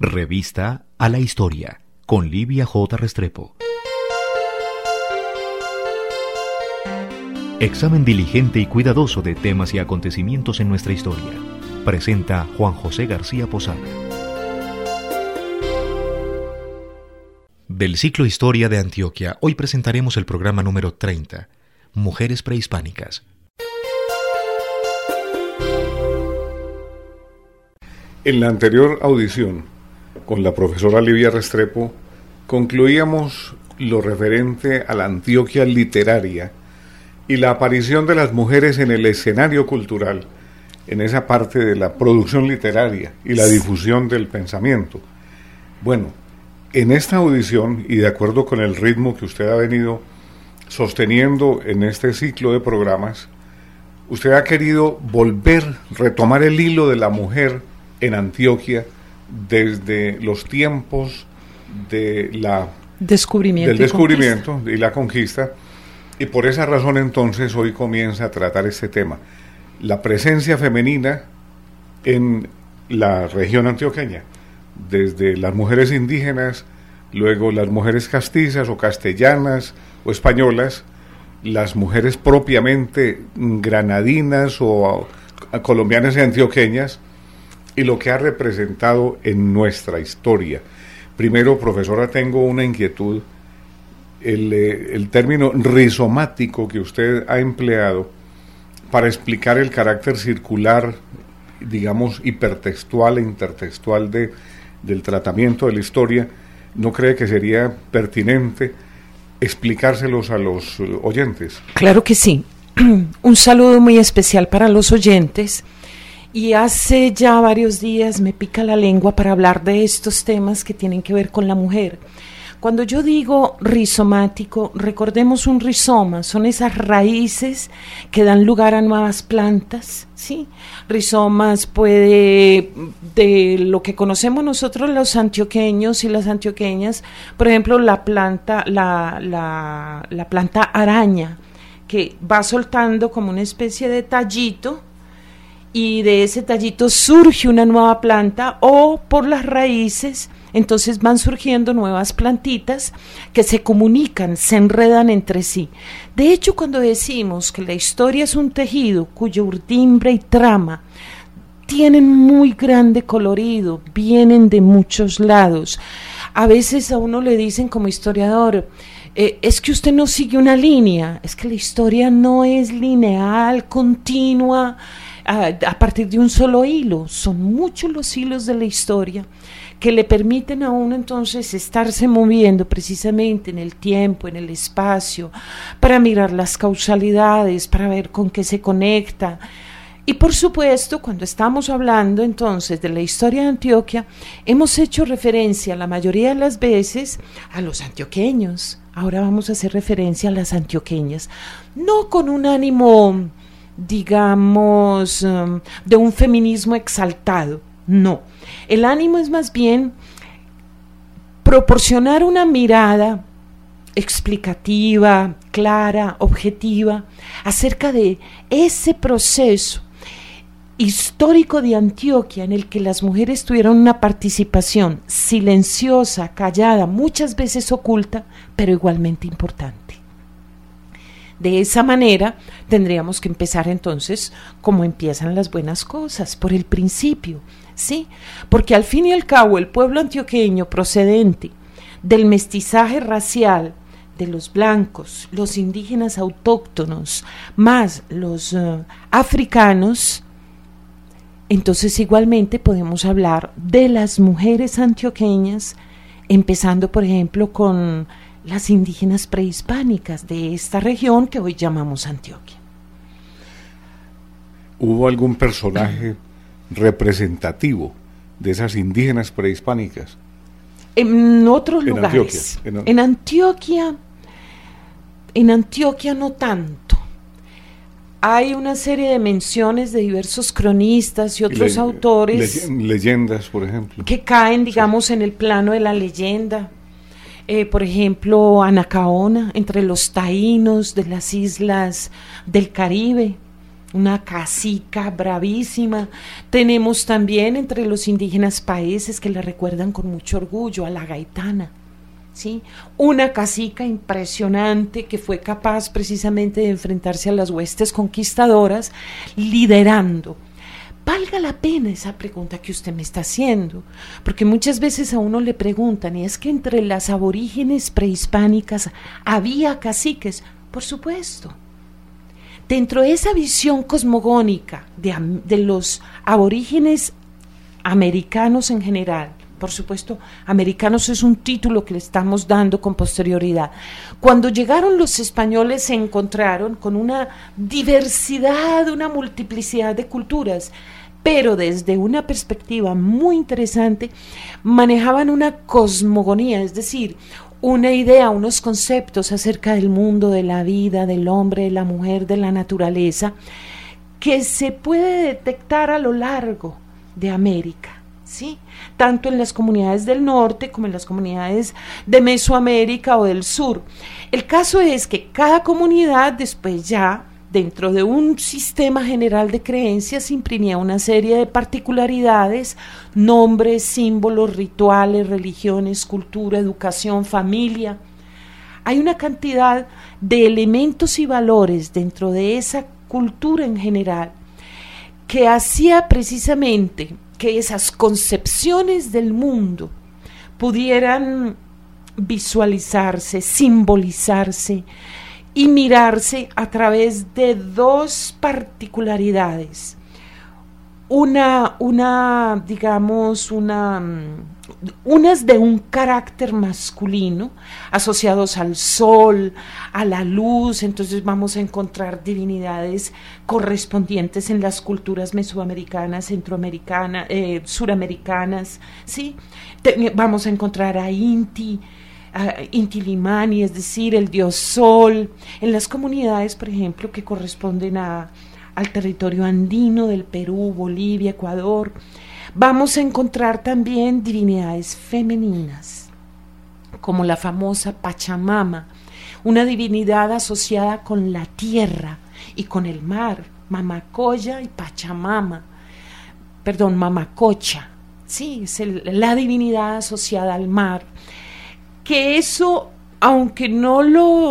Revista a la Historia, con Livia J. Restrepo. Examen diligente y cuidadoso de temas y acontecimientos en nuestra historia. Presenta Juan José García Posada. Del ciclo Historia de Antioquia, hoy presentaremos el programa número 30, Mujeres Prehispánicas. En la anterior audición, con la profesora Livia Restrepo, concluíamos lo referente a la Antioquia literaria y la aparición de las mujeres en el escenario cultural, en esa parte de la producción literaria y la difusión del pensamiento. Bueno, en esta audición, y de acuerdo con el ritmo que usted ha venido sosteniendo en este ciclo de programas, usted ha querido retomar el hilo de la mujer en Antioquia desde los tiempos del descubrimiento y la conquista, y por esa razón entonces hoy comienza a tratar este tema, la presencia femenina en la región antioqueña, desde las mujeres indígenas, luego las mujeres castizas o castellanas o españolas, las mujeres propiamente granadinas o colombianas y antioqueñas, y lo que ha representado en nuestra historia. Primero, profesora, tengo una inquietud. El término rizomático que usted ha empleado para explicar el carácter circular, digamos, hipertextual e intertextual del tratamiento de la historia, ¿no cree que sería pertinente explicárselos a los oyentes? Claro que sí. Un saludo muy especial para los oyentes. Y hace ya varios días me pica la lengua para hablar de estos temas que tienen que ver con la mujer. Cuando yo digo rizomático, recordemos un rizoma, son esas raíces que dan lugar a nuevas plantas, ¿sí? Rizomas puede, de lo que conocemos nosotros los antioqueños y las antioqueñas, por ejemplo la planta araña, que va soltando como una especie de tallito, y de ese tallito surge una nueva planta, o por las raíces entonces van surgiendo nuevas plantitas que se comunican, se enredan entre sí. De hecho, cuando decimos que la historia es un tejido cuyo urdimbre y trama tienen muy grande colorido, vienen de muchos lados, a veces a uno le dicen como historiador, es que usted no sigue una línea, es que la historia no es lineal, continua, a partir de un solo hilo. Son muchos los hilos de la historia que le permiten a uno entonces estarse moviendo precisamente en el tiempo, en el espacio, para mirar las causalidades, para ver con qué se conecta. Y por supuesto, cuando estamos hablando entonces de la historia de Antioquia, hemos hecho referencia la mayoría de las veces a los antioqueños. Ahora vamos a hacer referencia a las antioqueñas, no con un ánimo, digamos, de un feminismo exaltado, no. El ánimo es más bien proporcionar una mirada explicativa, clara, objetiva, acerca de ese proceso histórico de Antioquia en el que las mujeres tuvieron una participación silenciosa, callada, muchas veces oculta, pero igualmente importante. De esa manera tendríamos que empezar entonces como empiezan las buenas cosas, por el principio, ¿sí? Porque al fin y al cabo el pueblo antioqueño procedente del mestizaje racial de los blancos, los indígenas autóctonos, más los africanos, entonces igualmente podemos hablar de las mujeres antioqueñas, empezando por ejemplo con las indígenas prehispánicas de esta región que hoy llamamos Antioquia. ¿Hubo algún personaje representativo de esas indígenas prehispánicas? En otros lugares. En Antioquia no tanto. Hay una serie de menciones de diversos cronistas y otros autores. Leyendas, por ejemplo. Que caen, digamos, en el plano de la leyenda. Por ejemplo, Anacaona, entre los taínos de las islas del Caribe, una cacica bravísima. Tenemos también entre los indígenas países que la recuerdan con mucho orgullo a la Gaitana, ¿sí? Una cacica impresionante que fue capaz precisamente de enfrentarse a las huestes conquistadoras, liderando. Valga la pena esa pregunta que usted me está haciendo, porque muchas veces a uno le preguntan, ¿y es que entre las aborígenes prehispánicas había caciques? Por supuesto. Dentro de esa visión cosmogónica de los aborígenes americanos en general, por supuesto, americanos es un título que le estamos dando con posterioridad. Cuando llegaron los españoles se encontraron con una diversidad, una multiplicidad de culturas, pero desde una perspectiva muy interesante manejaban una cosmogonía, es decir, una idea, unos conceptos acerca del mundo, de la vida, del hombre, de la mujer, de la naturaleza, que se puede detectar a lo largo de América. ¿Sí? Tanto en las comunidades del norte como en las comunidades de Mesoamérica o del sur. El caso es que cada comunidad después ya, dentro de un sistema general de creencias, imprimía una serie de particularidades, nombres, símbolos, rituales, religiones, cultura, educación, familia. Hay una cantidad de elementos y valores dentro de esa cultura en general que hacía precisamente que esas concepciones del mundo pudieran visualizarse, simbolizarse y mirarse a través de dos particularidades. Unas de un carácter masculino, asociados al sol, a la luz. Entonces vamos a encontrar divinidades correspondientes en las culturas mesoamericanas, centroamericanas, suramericanas, ¿sí? Vamos a encontrar a Inti Limani, es decir, el dios sol, en las comunidades, por ejemplo, que corresponden al territorio andino del Perú, Bolivia, Ecuador. Vamos a encontrar también divinidades femeninas, como la famosa Pachamama, una divinidad asociada con la tierra y con el mar, Mamacoya y Pachamama, Mamacocha, sí, es la divinidad asociada al mar, que eso, aunque no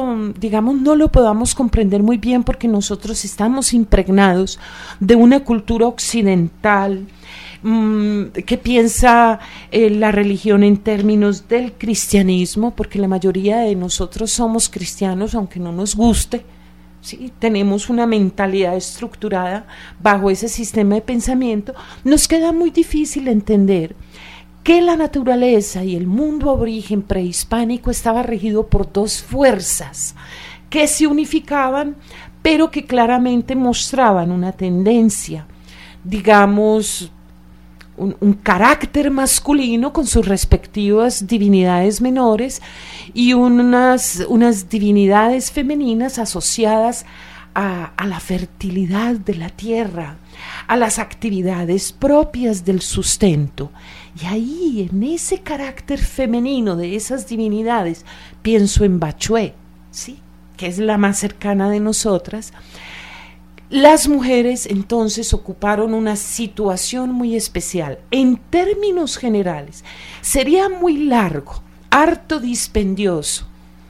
lo podamos comprender muy bien porque nosotros estamos impregnados de una cultura occidental que piensa la religión en términos del cristianismo, porque la mayoría de nosotros somos cristianos, aunque no nos guste, ¿sí? Tenemos una mentalidad estructurada bajo ese sistema de pensamiento. Nos queda muy difícil entender que la naturaleza y el mundo aborigen prehispánico estaba regido por dos fuerzas que se unificaban, pero que claramente mostraban una tendencia, digamos, un carácter masculino con sus respectivas divinidades menores y unas divinidades femeninas asociadas a la fertilidad de la tierra, a las actividades propias del sustento. Y ahí, en ese carácter femenino de esas divinidades, pienso en Bachué, ¿sí?, que es la más cercana de nosotras. Las mujeres entonces ocuparon una situación muy especial. En términos generales, sería muy largo, harto dispendioso,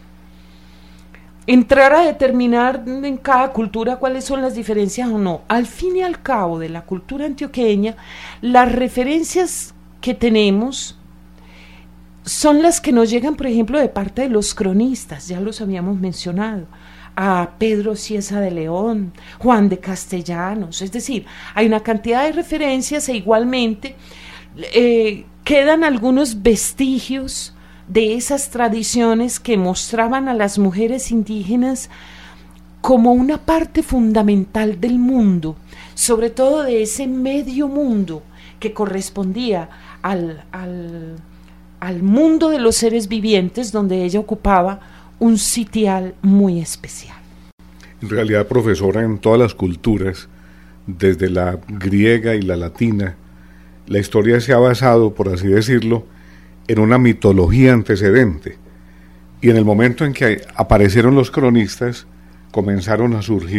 entrar a determinar en cada cultura cuáles son las diferencias o no. Al fin y al cabo de la cultura antioqueña, las referencias que tenemos son las que nos llegan, por ejemplo, de parte de los cronistas, ya los habíamos mencionado, a Pedro Cieza de León, Juan de Castellanos, es decir, hay una cantidad de referencias e igualmente quedan algunos vestigios de esas tradiciones que mostraban a las mujeres indígenas como una parte fundamental del mundo, sobre todo de ese medio mundo que correspondía al mundo de los seres vivientes, donde ella ocupaba un sitial muy especial. En realidad, profesora, en todas las culturas, desde la griega y la latina, la historia se ha basado, por así decirlo, en una mitología antecedente. Y en el momento en que aparecieron los cronistas, comenzaron a surgir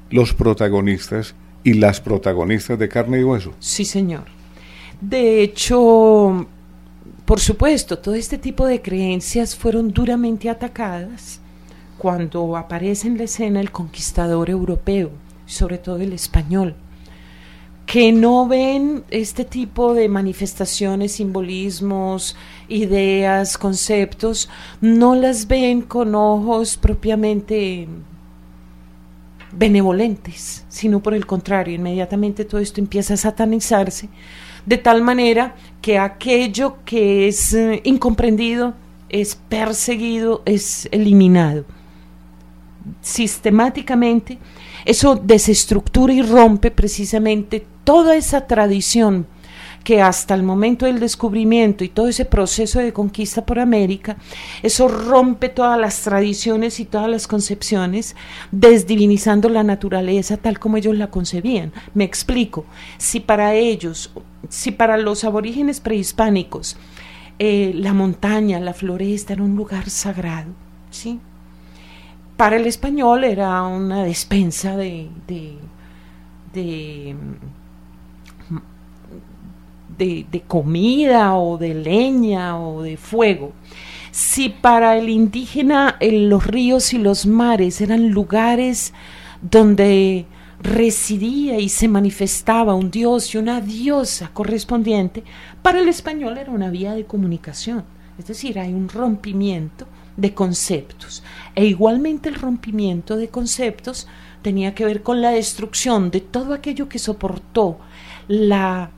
los protagonistas y las protagonistas de carne y hueso. Sí, señor. De hecho, por supuesto, todo este tipo de creencias fueron duramente atacadas cuando aparece en la escena el conquistador europeo, sobre todo el español, que no ven este tipo de manifestaciones, simbolismos, ideas, conceptos, no las ven con ojos propiamente benevolentes, sino por el contrario, inmediatamente todo esto empieza a satanizarse, de tal manera que aquello que es incomprendido, es perseguido, es eliminado. Sistemáticamente, eso desestructura y rompe precisamente toda esa tradición que hasta el momento del descubrimiento y todo ese proceso de conquista por América, eso rompe todas las tradiciones y todas las concepciones, desdivinizando la naturaleza tal como ellos la concebían. Me explico, si para ellos, si para los aborígenes prehispánicos, la montaña, la floresta era un lugar sagrado, ¿sí? Para el español era una despensa de comida o de leña o de fuego. Si para el indígena los ríos y los mares eran lugares donde residía y se manifestaba un dios y una diosa correspondiente, para el español era una vía de comunicación. Es decir, hay un rompimiento de conceptos, e igualmente el rompimiento de conceptos tenía que ver con la destrucción de todo aquello que soportó el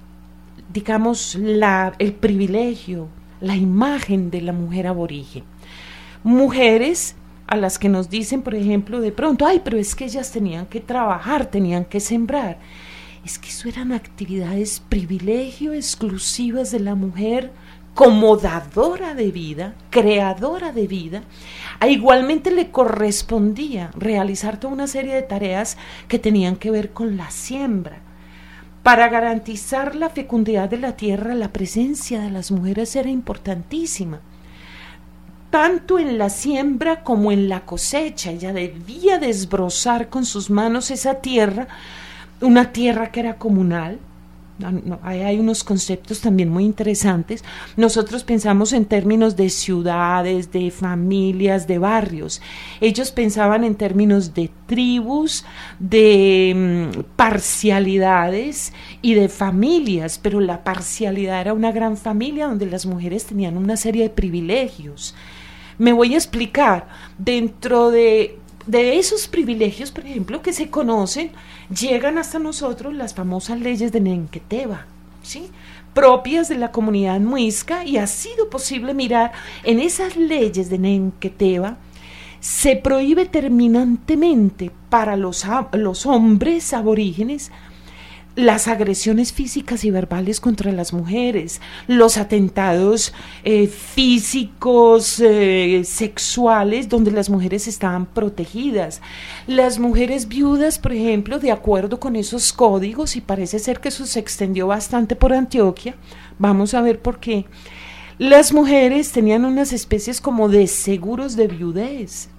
privilegio, la imagen de la mujer aborigen. Mujeres a las que nos dicen, por ejemplo, de pronto, ay, pero es que ellas tenían que trabajar, tenían que sembrar. Es que eso eran actividades privilegio exclusivas de la mujer como dadora de vida, creadora de vida. Igualmente le correspondía realizar toda una serie de tareas que tenían que ver con la siembra. Para garantizar la fecundidad de la tierra, la presencia de las mujeres era importantísima, tanto en la siembra como en la cosecha. Ella debía desbrozar con sus manos esa tierra, una tierra que era comunal. Hay unos conceptos también muy interesantes. Nosotros pensamos en términos de ciudades, de familias, de barrios. Ellos pensaban en términos de tribus, de parcialidades y de familias, pero la parcialidad era una gran familia donde las mujeres tenían una serie de privilegios. Me voy a explicar. Dentro de esos privilegios, por ejemplo, que se conocen, llegan hasta nosotros las famosas leyes de Nenqueteba, ¿sí?, propias de la comunidad muisca, y ha sido posible mirar en esas leyes de Nenqueteba. Se prohíbe terminantemente para los hombres aborígenes las agresiones físicas y verbales contra las mujeres, los atentados físicos, sexuales, donde las mujeres estaban protegidas. Las mujeres viudas, por ejemplo, de acuerdo con esos códigos, y parece ser que eso se extendió bastante por Antioquia, vamos a ver por qué, las mujeres tenían unas especies como de seguros de viudez.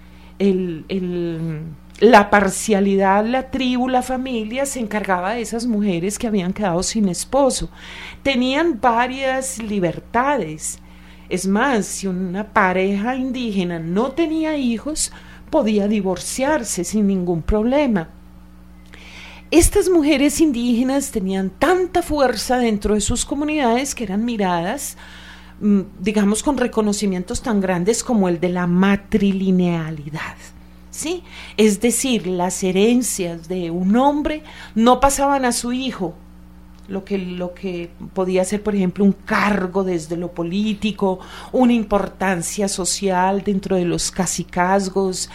La parcialidad, la tribu, la familia se encargaba de esas mujeres que habían quedado sin esposo. Tenían varias libertades. Es más, si una pareja indígena no tenía hijos, podía divorciarse sin ningún problema. Estas mujeres indígenas tenían tanta fuerza dentro de sus comunidades que eran miradas, digamos, con reconocimientos tan grandes como el de la matrilinealidad. ¿Sí? Es decir, las herencias de un hombre no pasaban a su hijo, lo que podía ser, por ejemplo, un cargo desde lo político, una importancia social dentro de los cacicazgos,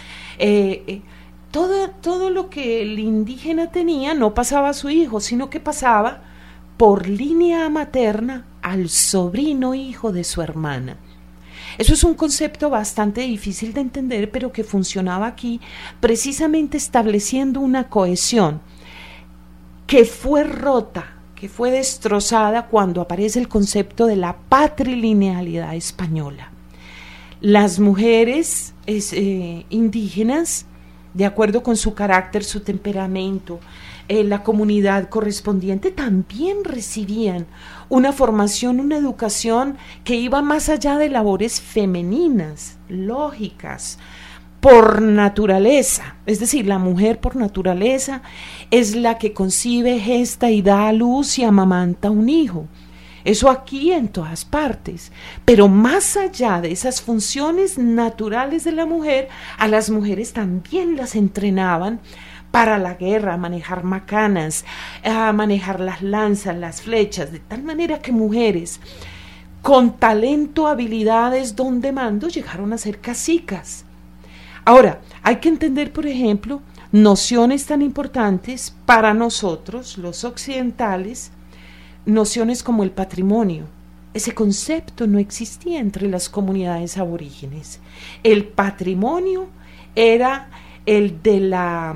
todo lo que el indígena tenía no pasaba a su hijo, sino que pasaba por línea materna al sobrino hijo de su hermana. Eso es un concepto bastante difícil de entender, pero que funcionaba aquí, precisamente estableciendo una cohesión que fue rota, que fue destrozada cuando aparece el concepto de la patrilinealidad española. Las mujeres indígenas de acuerdo con su carácter, su temperamento, la comunidad correspondiente, también recibían una formación, una educación que iba más allá de labores femeninas, lógicas, por naturaleza. Es decir, la mujer por naturaleza es la que concibe, gesta y da a luz y amamanta un hijo. Eso aquí en todas partes. Pero más allá de esas funciones naturales de la mujer, a las mujeres también las entrenaban para la guerra, a manejar macanas, a manejar las lanzas, las flechas, de tal manera que mujeres con talento, habilidades, don de mando, llegaron a ser cacicas. Ahora, hay que entender, por ejemplo, nociones tan importantes para nosotros, los occidentales, nociones como el patrimonio. Ese concepto no existía entre las comunidades aborígenes. El patrimonio era el de la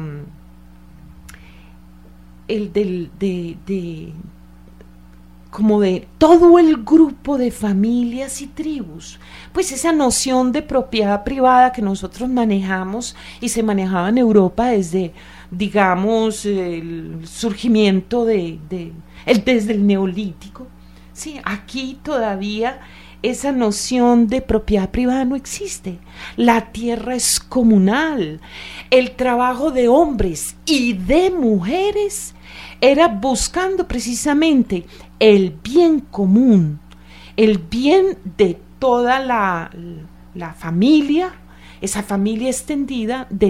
como de todo el grupo de familias y tribus. Pues esa noción de propiedad privada que nosotros manejamos y se manejaba en Europa desde, digamos, el surgimiento desde el Neolítico, ¿sí? Aquí todavía esa noción de propiedad privada no existe. La tierra es comunal. El trabajo de hombres y de mujeres era buscando precisamente el bien común, el bien de toda la familia, esa familia extendida de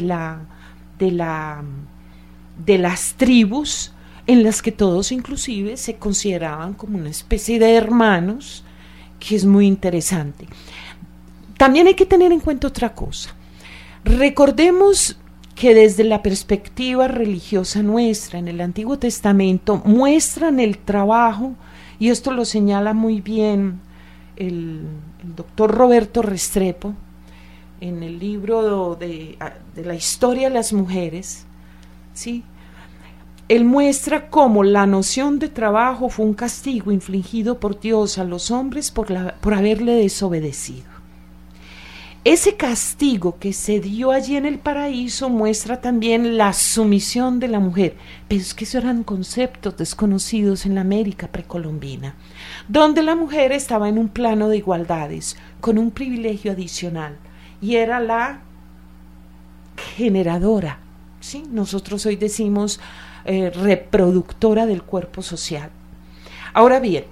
las tribus, en las que todos inclusive se consideraban como una especie de hermanos, que es muy interesante. También hay que tener en cuenta otra cosa. Recordemos que desde la perspectiva religiosa nuestra, en el Antiguo Testamento, muestran el trabajo, y esto lo señala muy bien el doctor Roberto Restrepo, en el libro de la historia de las mujeres, ¿sí? Él muestra cómo la noción de trabajo fue un castigo infligido por Dios a los hombres por haberle desobedecido. Ese castigo que se dio allí en el paraíso muestra también la sumisión de la mujer, pero es que esos eran conceptos desconocidos en la América precolombina, donde la mujer estaba en un plano de igualdades, con un privilegio adicional, y era la generadora, ¿sí? Nosotros hoy decimos reproductora del cuerpo social. Ahora bien,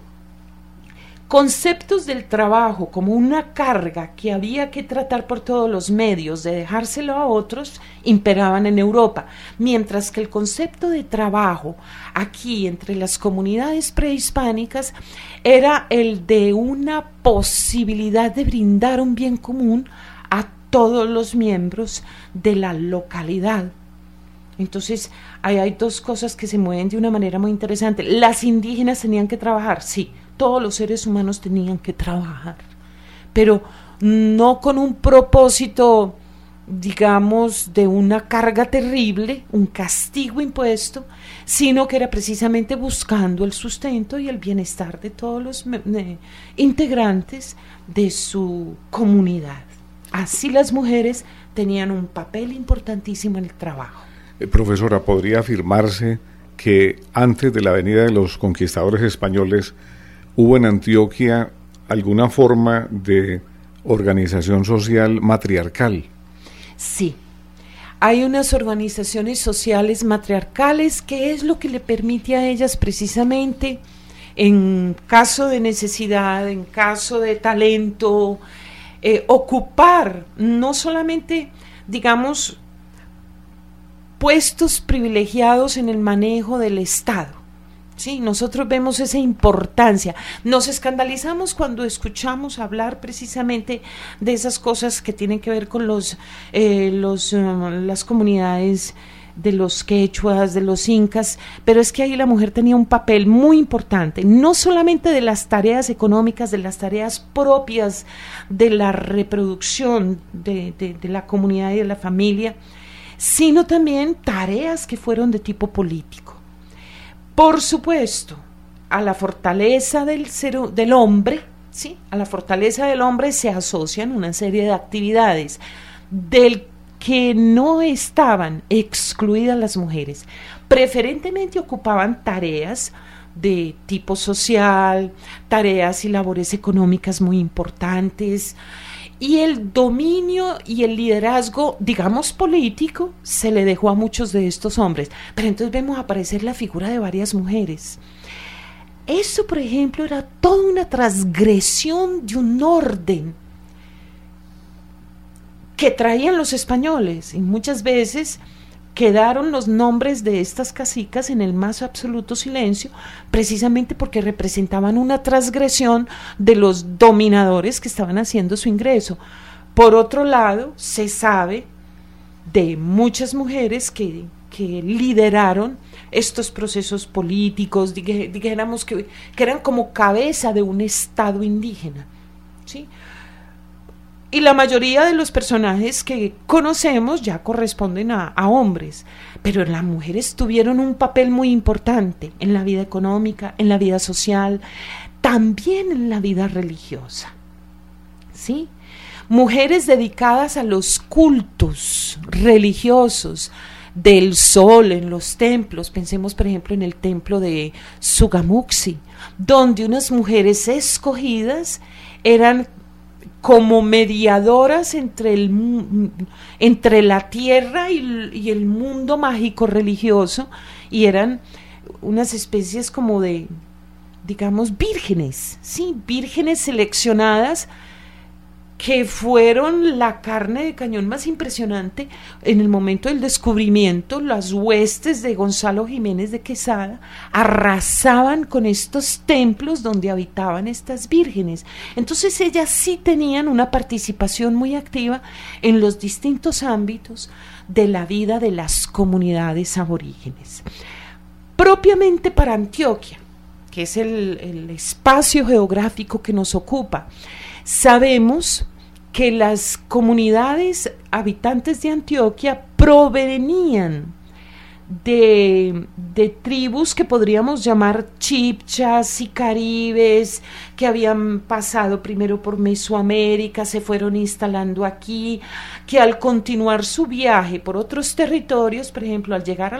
conceptos del trabajo como una carga que había que tratar por todos los medios de dejárselo a otros imperaban en Europa, mientras que el concepto de trabajo aquí entre las comunidades prehispánicas era el de una posibilidad de brindar un bien común a todos los miembros de la localidad. Entonces, ahí hay dos cosas que se mueven de una manera muy interesante. Las indígenas tenían que trabajar, sí, todos los seres humanos tenían que trabajar, pero no con un propósito, digamos, de una carga terrible, un castigo impuesto, sino que era precisamente buscando el sustento y el bienestar de todos los integrantes de su comunidad. Así las mujeres tenían un papel importantísimo en el trabajo. Profesora, ¿podría afirmarse que antes de la venida de los conquistadores españoles hubo en Antioquia alguna forma de organización social matriarcal? Sí, hay unas organizaciones sociales matriarcales que es lo que le permite a ellas precisamente, en caso de necesidad, en caso de talento, ocupar no solamente, digamos, puestos privilegiados en el manejo del Estado. Sí, nosotros vemos esa importancia. Nos escandalizamos cuando escuchamos hablar precisamente de esas cosas que tienen que ver con las comunidades de los quechuas, de los incas, pero es que ahí la mujer tenía un papel muy importante, no solamente de las tareas económicas, de las tareas propias de la reproducción de la comunidad y de la familia, sino también tareas que fueron de tipo político. Por supuesto, a la fortaleza del hombre, ¿sí? A la fortaleza del hombre se asocian una serie de actividades del que no estaban excluidas las mujeres. Preferentemente ocupaban tareas de tipo social, tareas y labores económicas muy importantes, y el dominio y el liderazgo, digamos, político, se le dejó a muchos de estos hombres. Pero entonces vemos aparecer la figura de varias mujeres. Eso, por ejemplo, era toda una transgresión de un orden que traían los españoles, y muchas veces quedaron los nombres de estas cacicas en el más absoluto silencio, precisamente porque representaban una transgresión de los dominadores que estaban haciendo su ingreso. Por otro lado, se sabe de muchas mujeres que lideraron estos procesos políticos, dijéramos que eran como cabeza de un estado indígena, ¿sí? Y la mayoría de los personajes que conocemos ya corresponden a hombres, pero las mujeres tuvieron un papel muy importante en la vida económica, en la vida social, también en la vida religiosa, ¿sí? Mujeres dedicadas a los cultos religiosos del sol en los templos. Pensemos, por ejemplo, en el templo de Sugamuxi, donde unas mujeres escogidas eran como mediadoras entre la tierra y el mundo mágico religioso, y eran unas especies como de, digamos, vírgenes, ¿sí? Vírgenes seleccionadas que fueron la carne de cañón más impresionante en el momento del descubrimiento. Las huestes de Gonzalo Jiménez de Quesada arrasaban con estos templos donde habitaban estas vírgenes. Entonces ellas sí tenían una participación muy activa en los distintos ámbitos de la vida de las comunidades aborígenes. Propiamente para Antioquia, que es el espacio geográfico que nos ocupa, sabemos que las comunidades habitantes de Antioquia provenían de tribus que podríamos llamar chipchas y caribes, que habían pasado primero por Mesoamérica, se fueron instalando aquí, que al continuar su viaje por otros territorios, por ejemplo, al llegar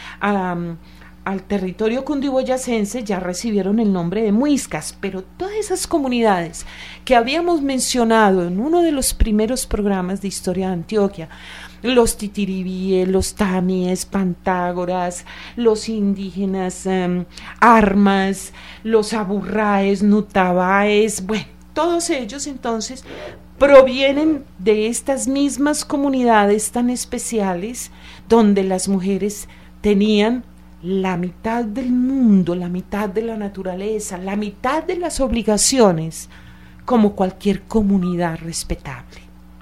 al territorio cundiboyacense, ya recibieron el nombre de muiscas. Pero todas esas comunidades que habíamos mencionado en uno de los primeros programas de historia de Antioquia, los titiribíes, los tamíes, pantágoras, los indígenas armas, los aburraes, nutabaes, bueno, todos ellos entonces provienen de estas mismas comunidades tan especiales, donde las mujeres tenían la mitad del mundo, la mitad de la naturaleza, la mitad de las obligaciones, como cualquier comunidad respetable.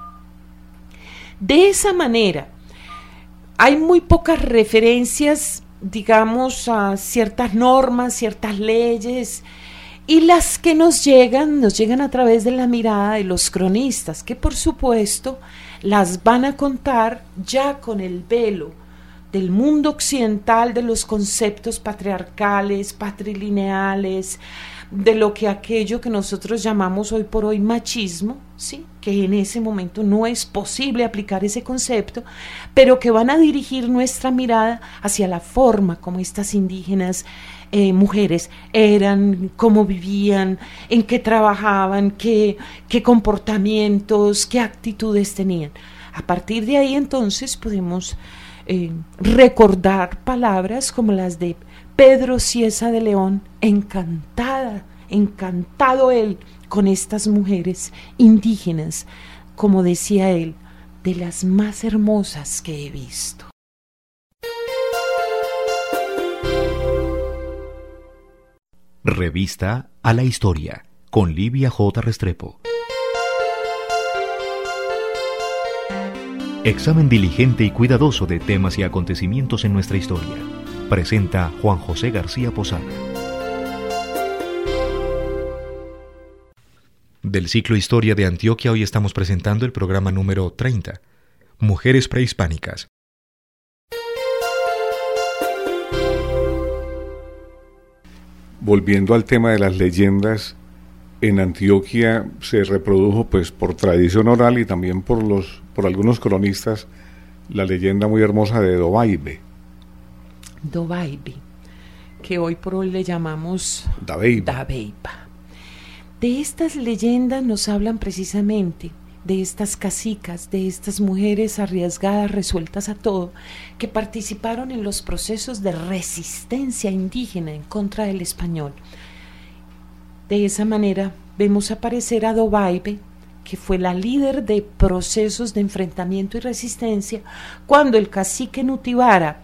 De esa manera, hay muy pocas referencias, digamos, a ciertas normas, ciertas leyes, y las que nos llegan a través de la mirada de los cronistas, que por supuesto las van a contar ya con el velo del mundo occidental, de los conceptos patriarcales, patrilineales, de lo que aquello que nosotros llamamos hoy por hoy machismo, ¿sí? Que en ese momento no es posible aplicar ese concepto, pero que van a dirigir nuestra mirada hacia la forma como estas indígenas mujeres eran, cómo vivían, en qué trabajaban, qué comportamientos, qué actitudes tenían. A partir de ahí entonces podemos recordar palabras como las de Pedro Cieza de León, encantado él con estas mujeres indígenas, como decía él, de las más hermosas que he visto. Revista A la Historia, con Livia J. Restrepo. Examen diligente y cuidadoso de temas y acontecimientos en nuestra historia. Presenta Juan José García Posada. Del ciclo Historia de Antioquia, hoy estamos presentando el programa número 30, Mujeres Prehispánicas. Volviendo al tema de las leyendas, en Antioquia se reprodujo pues por tradición oral y también por algunos cronistas la leyenda muy hermosa de Dovaibe. Dovaibe, que hoy por hoy le llamamos Dabeiba. De estas leyendas nos hablan precisamente de estas cacicas, de estas mujeres arriesgadas, resueltas a todo, que participaron en los procesos de resistencia indígena en contra del español. De esa manera vemos aparecer a Dovaibe, que fue la líder de procesos de enfrentamiento y resistencia, cuando el cacique Nutibara,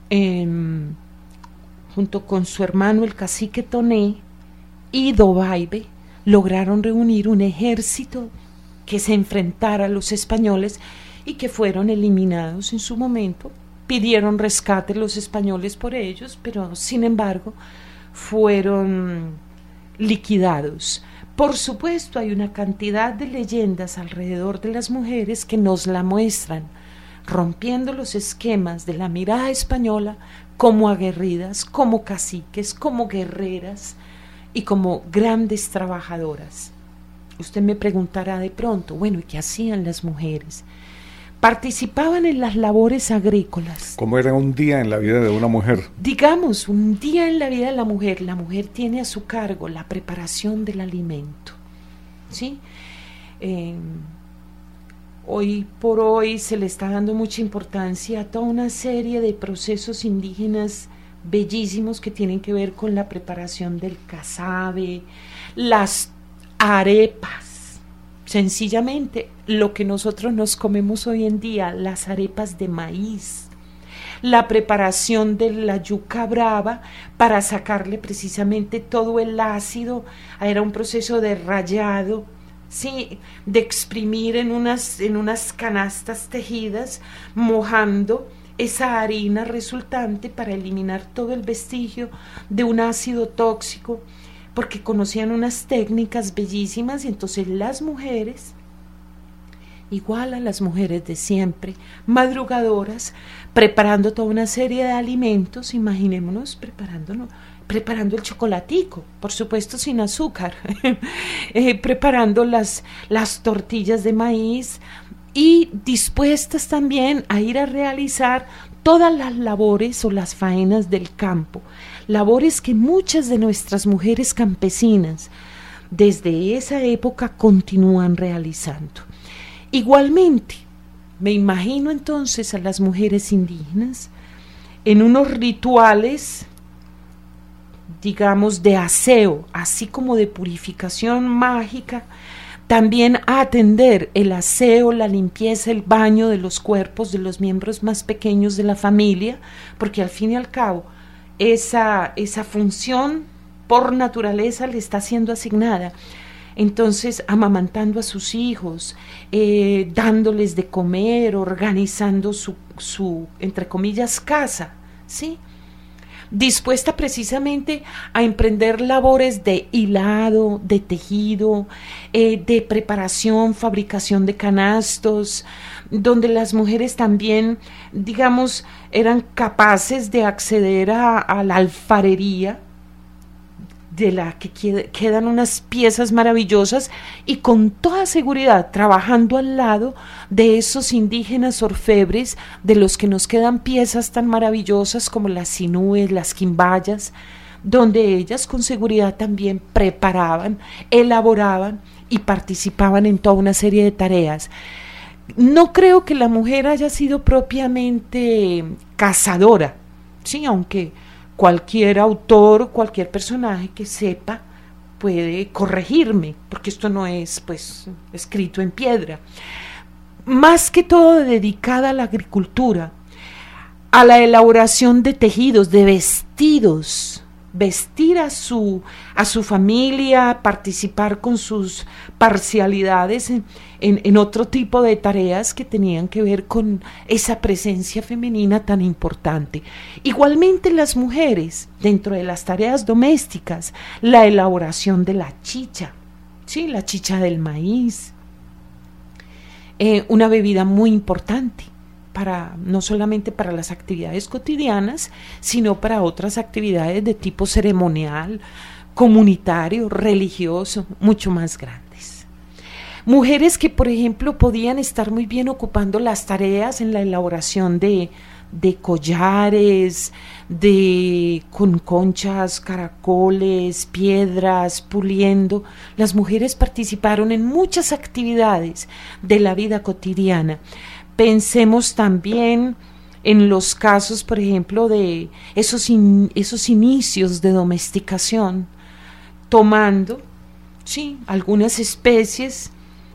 junto con su hermano el cacique Toné y Dovaibe, lograron reunir un ejército que se enfrentara a los españoles y que fueron eliminados en su momento. Pidieron rescate los españoles por ellos, pero sin embargo fueron liquidados. Por supuesto, hay una cantidad de leyendas alrededor de las mujeres que nos la muestran, rompiendo los esquemas de la mirada española como aguerridas, como caciques, como guerreras y como grandes trabajadoras. Usted me preguntará de pronto, bueno, ¿y qué hacían las mujeres? Participaban en las labores agrícolas. ¿Cómo era un día en la vida de una mujer? Digamos, un día en la vida de la mujer tiene a su cargo la preparación del alimento, ¿sí? Hoy por hoy se le está dando mucha importancia a toda una serie de procesos indígenas bellísimos que tienen que ver con la preparación del casabe, las arepas, sencillamente lo que nosotros nos comemos hoy en día, las arepas de maíz, la preparación de la yuca brava para sacarle precisamente todo el ácido. Era un proceso de rallado, sí, de exprimir en unas canastas tejidas, mojando esa harina resultante para eliminar todo el vestigio de un ácido tóxico, porque conocían unas técnicas bellísimas. Y entonces las mujeres, igual a las mujeres de siempre, madrugadoras, preparando toda una serie de alimentos. Imaginémonos preparando el chocolatico, por supuesto sin azúcar, preparando las tortillas de maíz, y dispuestas también a ir a realizar todas las labores o las faenas del campo, labores que muchas de nuestras mujeres campesinas desde esa época continúan realizando. Igualmente, me imagino entonces a las mujeres indígenas en unos rituales, digamos, de aseo, así como de purificación mágica, también a atender el aseo, la limpieza, el baño de los cuerpos de los miembros más pequeños de la familia, porque al fin y al cabo esa función por naturaleza le está siendo asignada. Entonces, amamantando a sus hijos, dándoles de comer, organizando su entre comillas, casa, ¿sí? Dispuesta precisamente a emprender labores de hilado, de tejido, de preparación, fabricación de canastos, donde las mujeres también, digamos, eran capaces de acceder a la alfarería, de la que quedan unas piezas maravillosas, y con toda seguridad trabajando al lado de esos indígenas orfebres, de los que nos quedan piezas tan maravillosas como las sinúes, las quimbayas, donde ellas con seguridad también preparaban, elaboraban y participaban en toda una serie de tareas. No creo que la mujer haya sido propiamente cazadora, sí, aunque cualquier autor, cualquier personaje que sepa puede corregirme, porque esto no es pues escrito en piedra. Más que todo dedicada a la agricultura, a la elaboración de tejidos, de vestidos, vestir a su familia, participar con sus parcialidades en otro tipo de tareas que tenían que ver con esa presencia femenina tan importante. Igualmente las mujeres, dentro de las tareas domésticas, la elaboración de la chicha, ¿sí? La chicha del maíz, una bebida muy importante, no solamente para las actividades cotidianas, sino para otras actividades de tipo ceremonial, comunitario, religioso, mucho más grandes. Mujeres que, por ejemplo, podían estar muy bien ocupando las tareas en la elaboración de collares, con conchas, caracoles, piedras, puliendo. Las mujeres participaron en muchas actividades de la vida cotidiana. Pensemos también en los casos, por ejemplo, de esos inicios de domesticación, tomando, sí, algunas especies,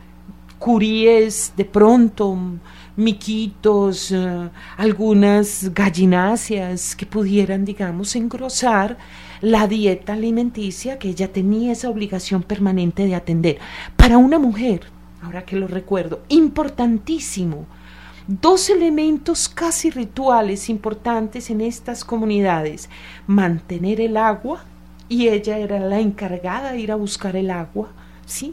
curíes, de pronto, miquitos, algunas gallináceas que pudieran, digamos, engrosar la dieta alimenticia que ella tenía esa obligación permanente de atender. Para una mujer, ahora que lo recuerdo, importantísimo, 2 elementos casi rituales importantes en estas comunidades: mantener el agua, y ella era la encargada de ir a buscar el agua, ¿sí?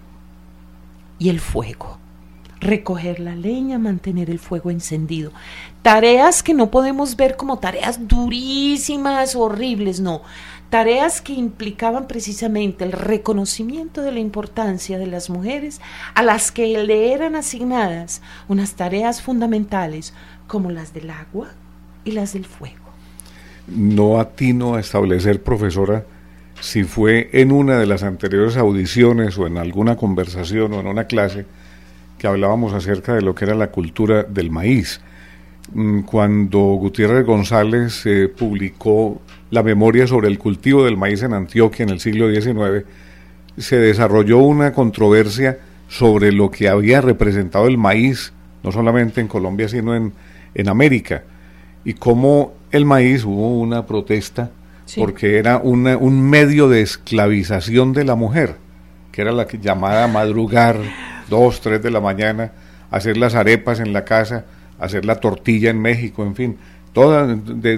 Y el fuego, recoger la leña, mantener el fuego encendido. Tareas que no podemos ver como tareas durísimas, horribles, no. Tareas que implicaban precisamente el reconocimiento de la importancia de las mujeres, a las que le eran asignadas unas tareas fundamentales como las del agua y las del fuego. No atino a establecer, profesora, si fue en una de las anteriores audiciones o en alguna conversación o en una clase que hablábamos acerca de lo que era la cultura del maíz. Cuando Gutiérrez González publicó la memoria sobre el cultivo del maíz en Antioquia en el siglo XIX, se desarrolló una controversia sobre lo que había representado el maíz, no solamente en Colombia, sino en América, y cómo el maíz, hubo una protesta, sí, porque era un medio de esclavización de la mujer, que era la que llamada madrugar 2, 3 de la mañana, hacer las arepas en la casa, hacer la tortilla en México, en fin, toda,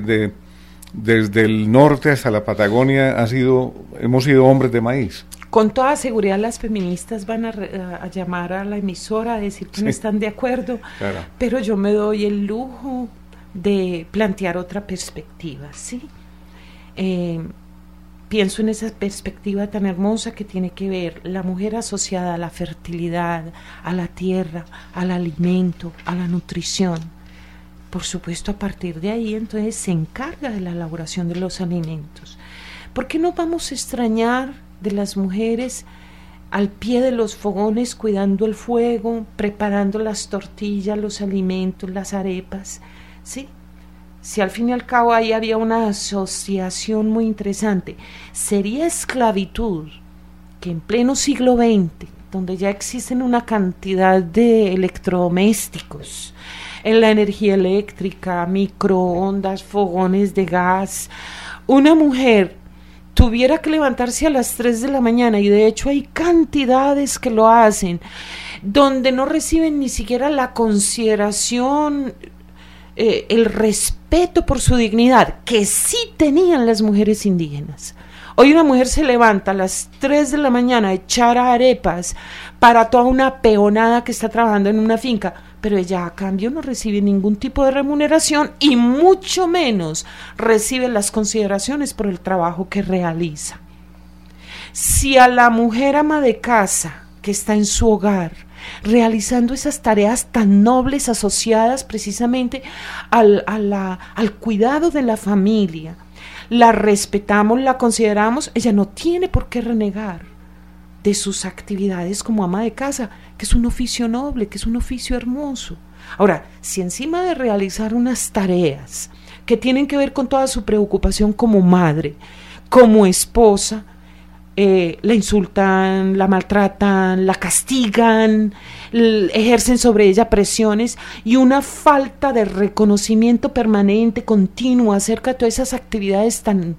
desde el norte hasta la Patagonia hemos sido hombres de maíz. Con toda seguridad las feministas van a llamar a la emisora a decir que sí, no están de acuerdo, claro, pero yo me doy el lujo de plantear otra perspectiva, ¿sí? Pienso en esa perspectiva tan hermosa que tiene que ver la mujer asociada a la fertilidad, a la tierra, al alimento, a la nutrición. Por supuesto, a partir de ahí, entonces, se encarga de la elaboración de los alimentos. ¿Por qué no vamos a extrañar de las mujeres al pie de los fogones, cuidando el fuego, preparando las tortillas, los alimentos, las arepas? ¿Sí? Si al fin y al cabo ahí había una asociación muy interesante. Sería esclavitud que en pleno siglo XX, donde ya existen una cantidad de electrodomésticos, en la energía eléctrica, microondas, fogones de gas, una mujer tuviera que levantarse a las 3 de la mañana, y de hecho hay cantidades que lo hacen, donde no reciben ni siquiera la consideración, el respeto por su dignidad, que sí tenían las mujeres indígenas. Hoy una mujer se levanta a las 3 de la mañana a echar arepas para toda una peonada que está trabajando en una finca, pero ella a cambio no recibe ningún tipo de remuneración y mucho menos recibe las consideraciones por el trabajo que realiza. Si a la mujer ama de casa que está en su hogar realizando esas tareas tan nobles asociadas precisamente al cuidado de la familia, la respetamos, la consideramos, ella no tiene por qué renegar de sus actividades como ama de casa, que es un oficio noble, que es un oficio hermoso. Ahora, si encima de realizar unas tareas que tienen que ver con toda su preocupación como madre, como esposa, la insultan, la maltratan, la castigan, ejercen sobre ella presiones y una falta de reconocimiento permanente, continuo, acerca de todas esas actividades tan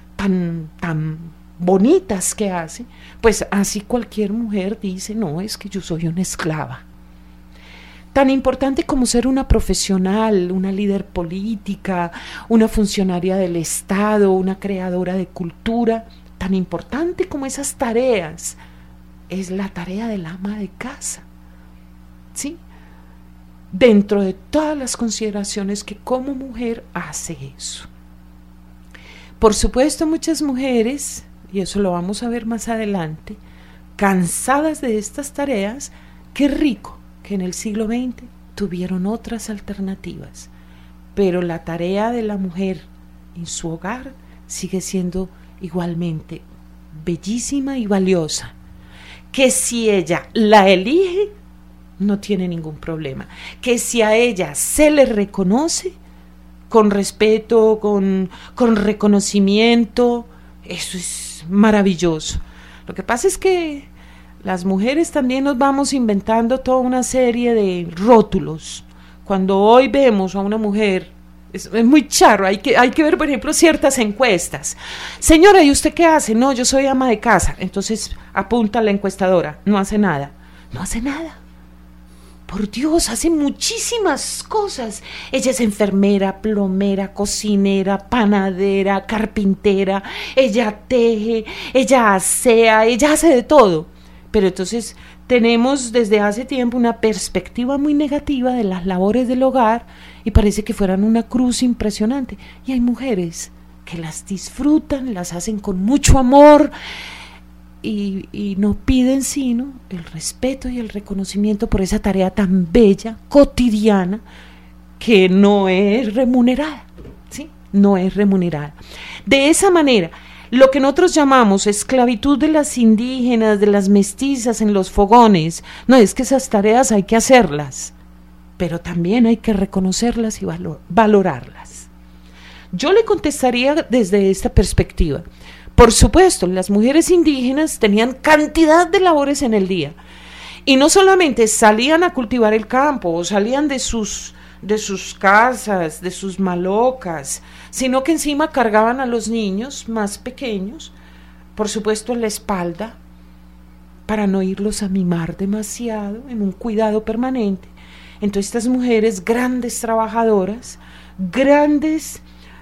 bonitas que hace, pues así cualquier mujer dice, no, es que yo soy una esclava. Tan importante como ser una profesional, una líder política, una funcionaria del Estado, una creadora de cultura, tan importante como esas tareas, es la tarea del ama de casa, ¿sí? Dentro de todas las consideraciones que como mujer hace eso. Por supuesto, muchas mujeres, y eso lo vamos a ver más adelante, cansadas de estas tareas, qué rico que en el siglo XX tuvieron otras alternativas. Pero la tarea de la mujer en su hogar sigue siendo igualmente bellísima y valiosa, que si ella la elige, no tiene ningún problema, que si a ella se le reconoce con respeto, con reconocimiento, eso es maravilloso. Lo que pasa es que las mujeres también nos vamos inventando toda una serie de rótulos. Cuando hoy vemos a una mujer, es muy charro, hay que ver, por ejemplo, ciertas encuestas. Señora, ¿y usted qué hace? No, yo soy ama de casa. Entonces apunta a la encuestadora, no hace nada. No hace nada. Por Dios, hace muchísimas cosas. Ella es enfermera, plomera, cocinera, panadera, carpintera, ella teje, ella asea, ella hace de todo. Pero entonces tenemos desde hace tiempo una perspectiva muy negativa de las labores del hogar y parece que fueran una cruz impresionante. Y hay mujeres que las disfrutan, las hacen con mucho amor y no piden sino el respeto y el reconocimiento por esa tarea tan bella, cotidiana, que no es remunerada, ¿sí? No es remunerada. De esa manera, lo que nosotros llamamos esclavitud de las indígenas, de las mestizas en los fogones, no es que esas tareas hay que hacerlas, pero también hay que reconocerlas y valorarlas. Yo le contestaría desde esta perspectiva. Por supuesto, las mujeres indígenas tenían cantidad de labores en el día, y no solamente salían a cultivar el campo, o salían de sus casas, de sus malocas, sino que encima cargaban a los niños más pequeños, por supuesto en la espalda, para no irlos a mimar demasiado, en un cuidado permanente. Entonces estas mujeres, grandes trabajadoras, grandes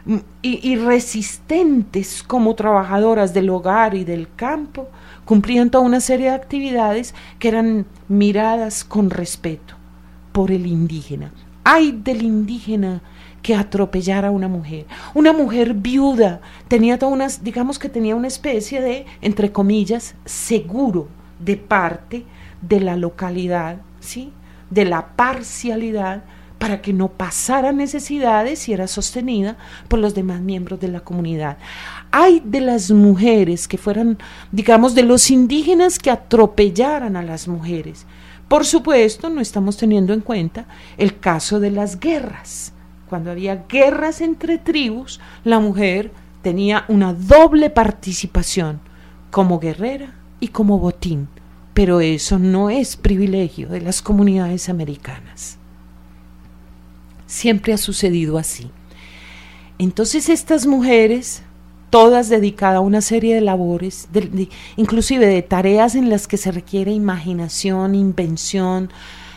y resistentes como trabajadoras del hogar y del campo, cumplían toda una serie de actividades que eran miradas con respeto por el indígena. Ay del indígena que atropellara a una mujer viuda, tenía toda una, digamos que tenía una especie de, entre comillas, seguro de parte de la localidad, ¿sí? De la parcialidad, para que no pasara necesidades y era sostenida por los demás miembros de la comunidad. Ay de las mujeres que fueran, digamos, de los indígenas que atropellaran a las mujeres. Por supuesto, no estamos teniendo en cuenta el caso de las guerras. Cuando había guerras entre tribus, la mujer tenía una doble participación, como guerrera y como botín. Pero eso no es privilegio de las comunidades americanas. Siempre ha sucedido así. Entonces estas mujeres, todas dedicadas a una serie de labores, inclusive de tareas en las que se requiere imaginación, invención,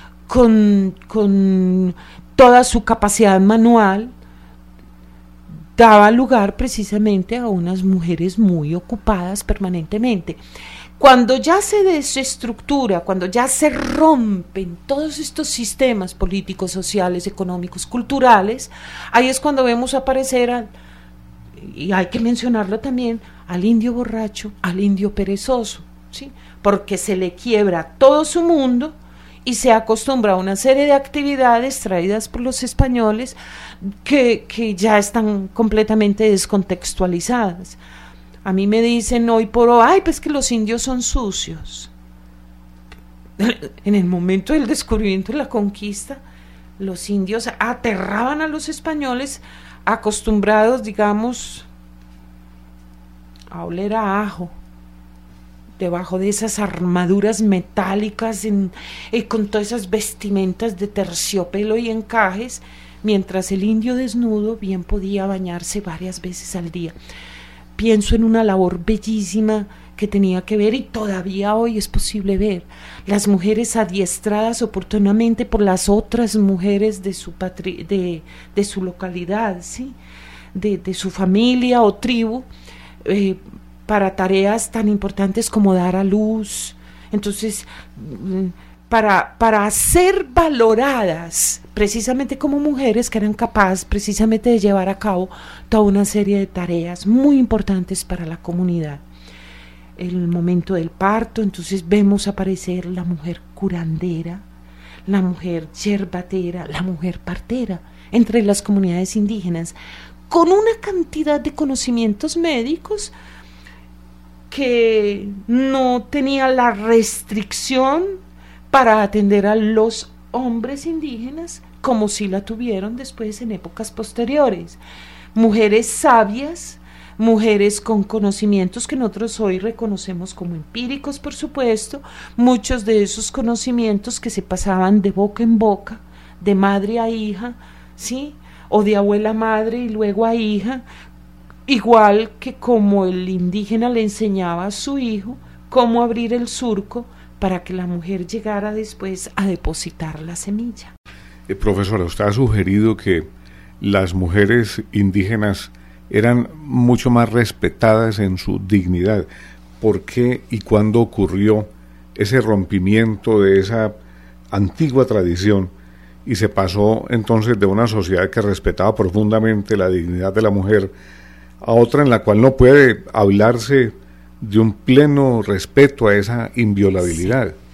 con toda su capacidad manual, daba lugar precisamente a unas mujeres muy ocupadas permanentemente. Cuando ya se desestructura, cuando ya se rompen todos estos sistemas políticos, sociales, económicos, culturales, ahí es cuando vemos aparecer, y hay que mencionarlo también, al indio borracho, al indio perezoso, ¿sí? Porque se le quiebra todo su mundo y se acostumbra a una serie de actividades traídas por los españoles que ya están completamente descontextualizadas. A mí me dicen hoy por hoy, ay, pues que los indios son sucios. En el momento del descubrimiento y la conquista, los indios aterraban a los españoles, acostumbrados, digamos, a oler a ajo, debajo de esas armaduras metálicas, con todas esas vestimentas de terciopelo y encajes, mientras el indio desnudo bien podía bañarse varias veces al día. Pienso en una labor bellísima que tenía que ver, y todavía hoy es posible ver, las mujeres adiestradas oportunamente por las otras mujeres de su localidad, ¿sí? de su familia o tribu, para tareas tan importantes como dar a luz. Entonces, para ser valoradas precisamente como mujeres que eran capaces precisamente de llevar a cabo toda una serie de tareas muy importantes para la comunidad. el momento del parto, entonces vemos aparecer la mujer curandera, la mujer yerbatera, la mujer partera entre las comunidades indígenas, con una cantidad de conocimientos médicos que no tenía la restricción para atender a los hombres indígenas como si la tuvieron después en épocas posteriores. Mujeres sabias, mujeres con conocimientos que nosotros hoy reconocemos como empíricos, por supuesto, muchos de esos conocimientos que se pasaban de boca en boca, de madre a hija, ¿sí? O de abuela a madre y luego a hija, igual que como el indígena le enseñaba a su hijo cómo abrir el surco para que la mujer llegara después a depositar la semilla. Profesora, usted ha sugerido que las mujeres indígenas eran mucho más respetadas en su dignidad. ¿Por qué y cuándo ocurrió ese rompimiento de esa antigua tradición y se pasó entonces de una sociedad que respetaba profundamente la dignidad de la mujer a otra en la cual no puede hablarse de un pleno respeto a esa inviolabilidad? Sí.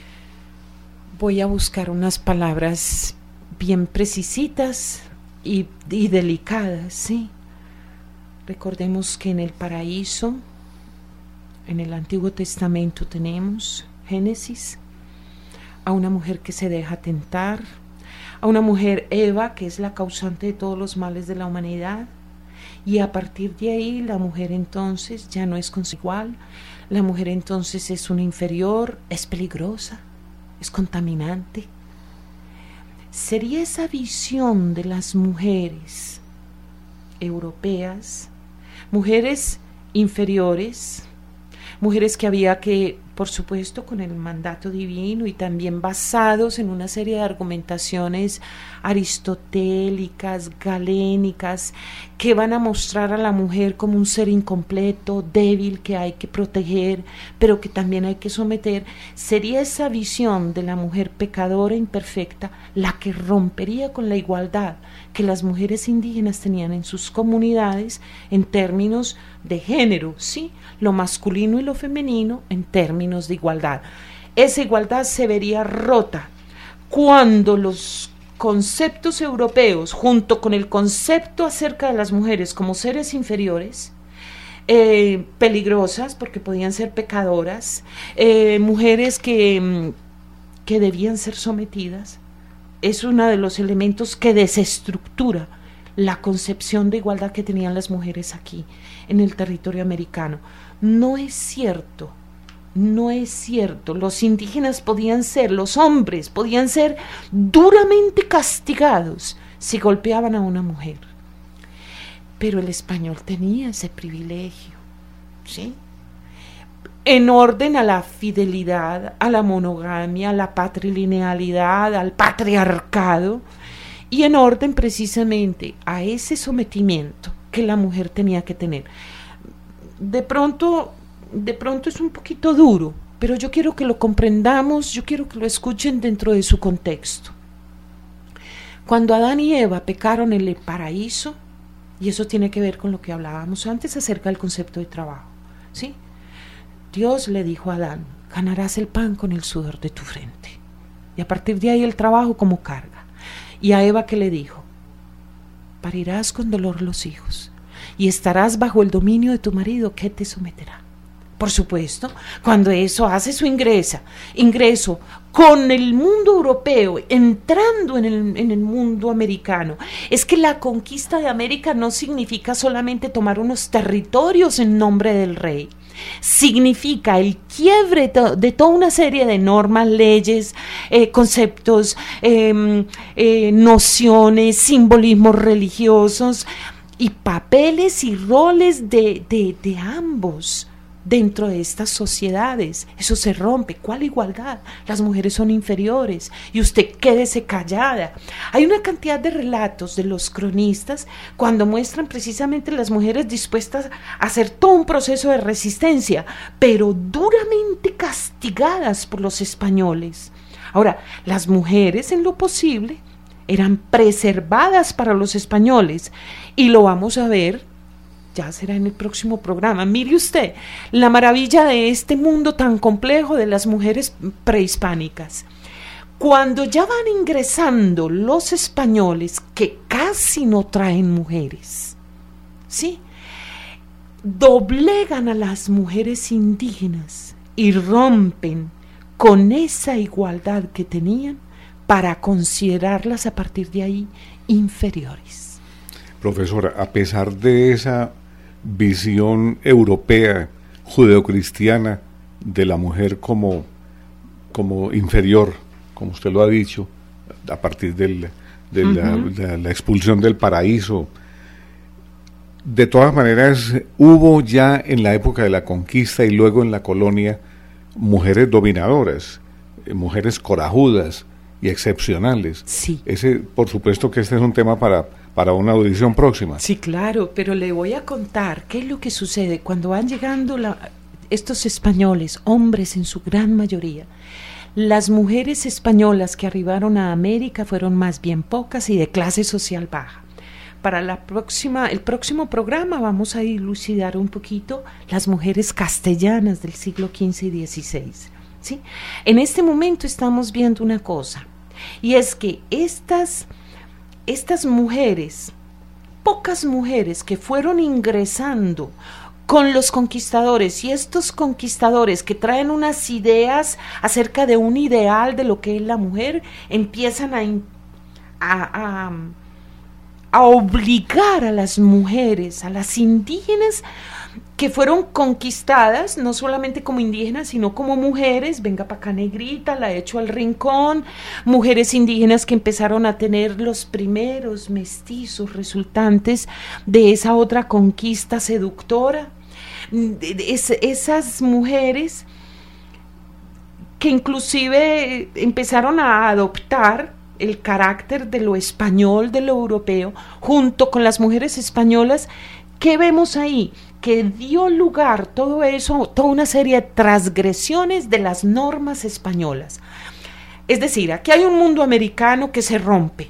Voy a buscar unas palabras bien precisitas y delicadas, ¿sí? Recordemos que en el paraíso, en el Antiguo Testamento tenemos Génesis, a una mujer que se deja tentar, a una mujer Eva, que es la causante de todos los males de la humanidad, y a partir de ahí la mujer entonces ya no es igual, la mujer entonces es una inferior, es peligrosa, es contaminante. Sería esa visión de las mujeres europeas, mujeres inferiores, mujeres que había que, por supuesto, con el mandato divino y también basados en una serie de argumentaciones aristotélicas, galénicas, que van a mostrar a la mujer como un ser incompleto, débil, que hay que proteger, pero que también hay que someter. Sería esa visión de la mujer pecadora, imperfecta, la que rompería con la igualdad que las mujeres indígenas tenían en sus comunidades en términos de género, ¿sí? Lo masculino y lo femenino en términos de igualdad. Esa igualdad se vería rota cuando los conceptos europeos, junto con el concepto acerca de las mujeres como seres inferiores, peligrosas porque podían ser pecadoras, mujeres que debían ser sometidas, es uno de los elementos que desestructura la concepción de igualdad que tenían las mujeres aquí en el territorio americano. No es cierto, los indígenas podían ser, los hombres podían ser duramente castigados si golpeaban a una mujer, pero el español tenía ese privilegio, ¿sí? En orden a la fidelidad, a la monogamia, a la patrilinealidad, al patriarcado, y en orden precisamente a ese sometimiento que la mujer tenía que tener. De pronto es un poquito duro, pero yo quiero que lo comprendamos, yo quiero que lo escuchen dentro de su contexto. Cuando Adán y Eva pecaron en el paraíso, y eso tiene que ver con lo que hablábamos antes acerca del concepto de trabajo, ¿sí? Dios le dijo a Adán: ganarás el pan con el sudor de tu frente. Y a partir de ahí el trabajo como carga. Y a Eva, ¿qué le dijo? Parirás con dolor los hijos y estarás bajo el dominio de tu marido, que te someterá. Por supuesto, cuando eso hace su ingreso con el mundo europeo, entrando en el mundo americano, es que la conquista de América no significa solamente tomar unos territorios en nombre del rey. Significa el quiebre de toda una serie de normas, leyes, conceptos, nociones, simbolismos religiosos y papeles y roles de ambos dentro de estas sociedades. Eso se rompe. ¿Cuál igualdad? Las mujeres son inferiores y usted quédese callada. Hay una cantidad de relatos de los cronistas cuando muestran precisamente las mujeres dispuestas a hacer todo un proceso de resistencia, pero duramente castigadas por los españoles. Ahora, las mujeres en lo posible eran preservadas para los españoles, y lo vamos a ver ya será en el próximo programa. Mire usted, la maravilla de este mundo tan complejo de las mujeres prehispánicas. Cuando ya van ingresando los españoles, que casi no traen mujeres, ¿sí?, doblegan a las mujeres indígenas y rompen con esa igualdad que tenían para considerarlas a partir de ahí inferiores. Profesora, a pesar de esa visión europea, judeocristiana, de la mujer como inferior, como usted lo ha dicho, a partir de la expulsión del paraíso, de todas maneras hubo ya en la época de la conquista y luego en la colonia mujeres dominadoras, mujeres corajudas y excepcionales. Sí. Por supuesto que este es un tema para una audición próxima. Sí, claro, pero le voy a contar qué es lo que sucede cuando van llegando estos españoles, hombres en su gran mayoría. Las mujeres españolas que arribaron a América fueron más bien pocas y de clase social baja. Para el próximo programa vamos a dilucidar un poquito las mujeres castellanas del siglo XV y XVI, ¿sí? En este momento estamos viendo una cosa, y es que estas mujeres, pocas mujeres que fueron ingresando con los conquistadores, y estos conquistadores que traen unas ideas acerca de un ideal de lo que es la mujer, empiezan a obligar a las mujeres, a las indígenas que fueron conquistadas, no solamente como indígenas, sino como mujeres, venga para acá negrita, la echo al rincón, mujeres indígenas que empezaron a tener los primeros mestizos resultantes de esa otra conquista seductora, esas mujeres que inclusive empezaron a adoptar el carácter de lo español, de lo europeo, junto con las mujeres españolas. ¿Qué vemos ahí? Que dio lugar todo eso, toda una serie de transgresiones de las normas españolas. Es decir, aquí hay un mundo americano que se rompe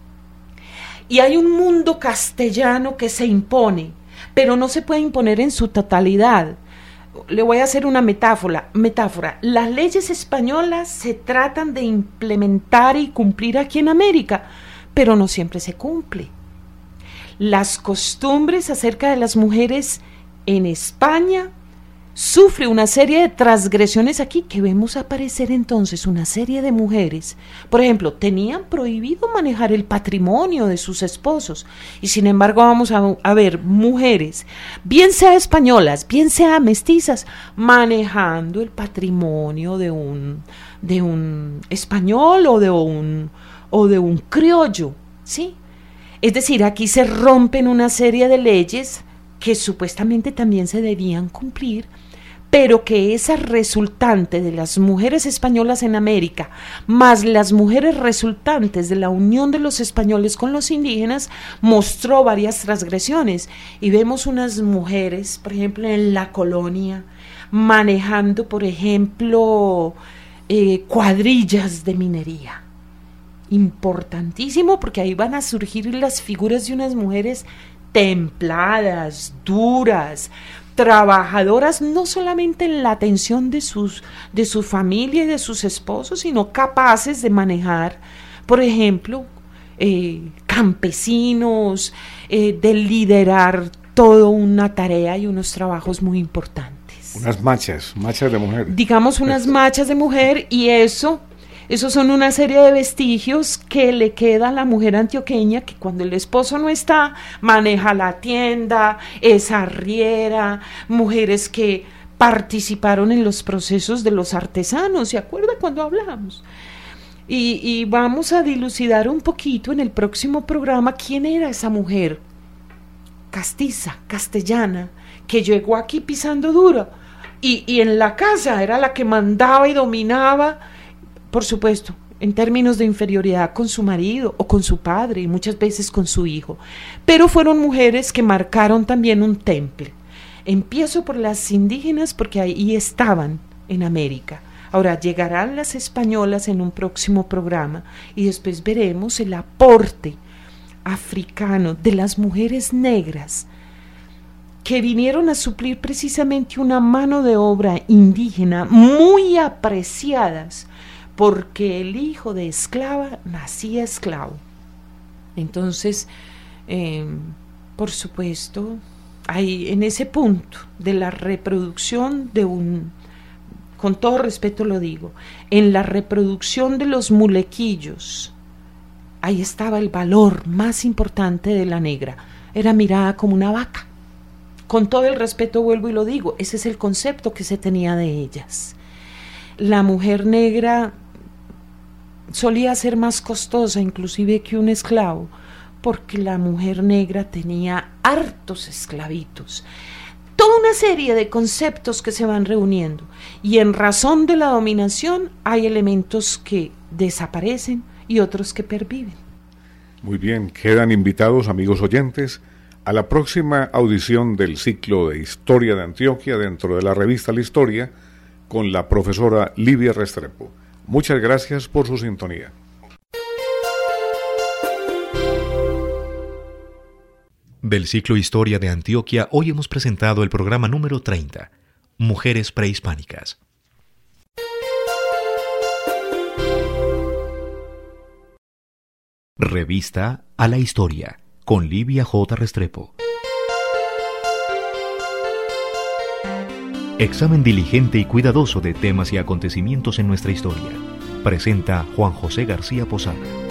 y hay un mundo castellano que se impone, pero no se puede imponer en su totalidad. Le voy a hacer una metáfora. Las leyes españolas se tratan de implementar y cumplir aquí en América, pero no siempre se cumple. Las costumbres acerca de las mujeres en España sufre una serie de transgresiones aquí que vemos aparecer entonces una serie de mujeres. Por ejemplo, tenían prohibido manejar el patrimonio de sus esposos y sin embargo vamos a ver mujeres, bien sea españolas, bien sea mestizas, manejando el patrimonio de un español o de un criollo, ¿sí? Es decir, aquí se rompen una serie de leyes que supuestamente también se debían cumplir, pero que esa resultante de las mujeres españolas en América, más las mujeres resultantes de la unión de los españoles con los indígenas, mostró varias transgresiones. Y vemos unas mujeres, por ejemplo, en la colonia, manejando, por ejemplo, cuadrillas de minería. Importantísimo, porque ahí van a surgir las figuras de unas mujeres templadas, duras, trabajadoras, no solamente en la atención de su familia y de sus esposos, sino capaces de manejar, por ejemplo, campesinos, de liderar toda una tarea y unos trabajos muy importantes. Unas machas de mujer. Digamos unas machas de mujer, y eso son una serie de vestigios que le queda a la mujer antioqueña, que cuando el esposo no está, maneja la tienda, es arriera, mujeres que participaron en los procesos de los artesanos, ¿se acuerda cuando hablamos? Y vamos a dilucidar un poquito en el próximo programa quién era esa mujer castiza, castellana, que llegó aquí pisando duro, y en la casa era la que mandaba y dominaba, por supuesto, en términos de inferioridad con su marido o con su padre y muchas veces con su hijo, pero fueron mujeres que marcaron también un temple. Empiezo por las indígenas porque ahí estaban en América. Ahora llegarán las españolas en un próximo programa y después veremos el aporte africano de las mujeres negras que vinieron a suplir precisamente una mano de obra indígena muy apreciadas, porque el hijo de esclava nacía esclavo. Entonces, por supuesto, hay en ese punto de la reproducción de con todo respeto lo digo, en la reproducción de los mulequillos, ahí estaba el valor más importante de la negra. Era mirada como una vaca. Con todo el respeto vuelvo y lo digo, ese es el concepto que se tenía de ellas. La mujer negra solía ser más costosa inclusive que un esclavo, porque la mujer negra tenía hartos esclavitos. Toda una serie de conceptos que se van reuniendo, y en razón de la dominación hay elementos que desaparecen y otros que perviven. Muy bien, quedan invitados, amigos oyentes, a la próxima audición del ciclo de Historia de Antioquia dentro de la revista La Historia con la profesora Livia Restrepo. Muchas gracias por su sintonía. Del ciclo Historia de Antioquia, hoy hemos presentado el programa número 30, Mujeres Prehispánicas. Revista a la Historia, con Livia J. Restrepo. Examen diligente y cuidadoso de temas y acontecimientos en nuestra historia. Presenta Juan José García Posada.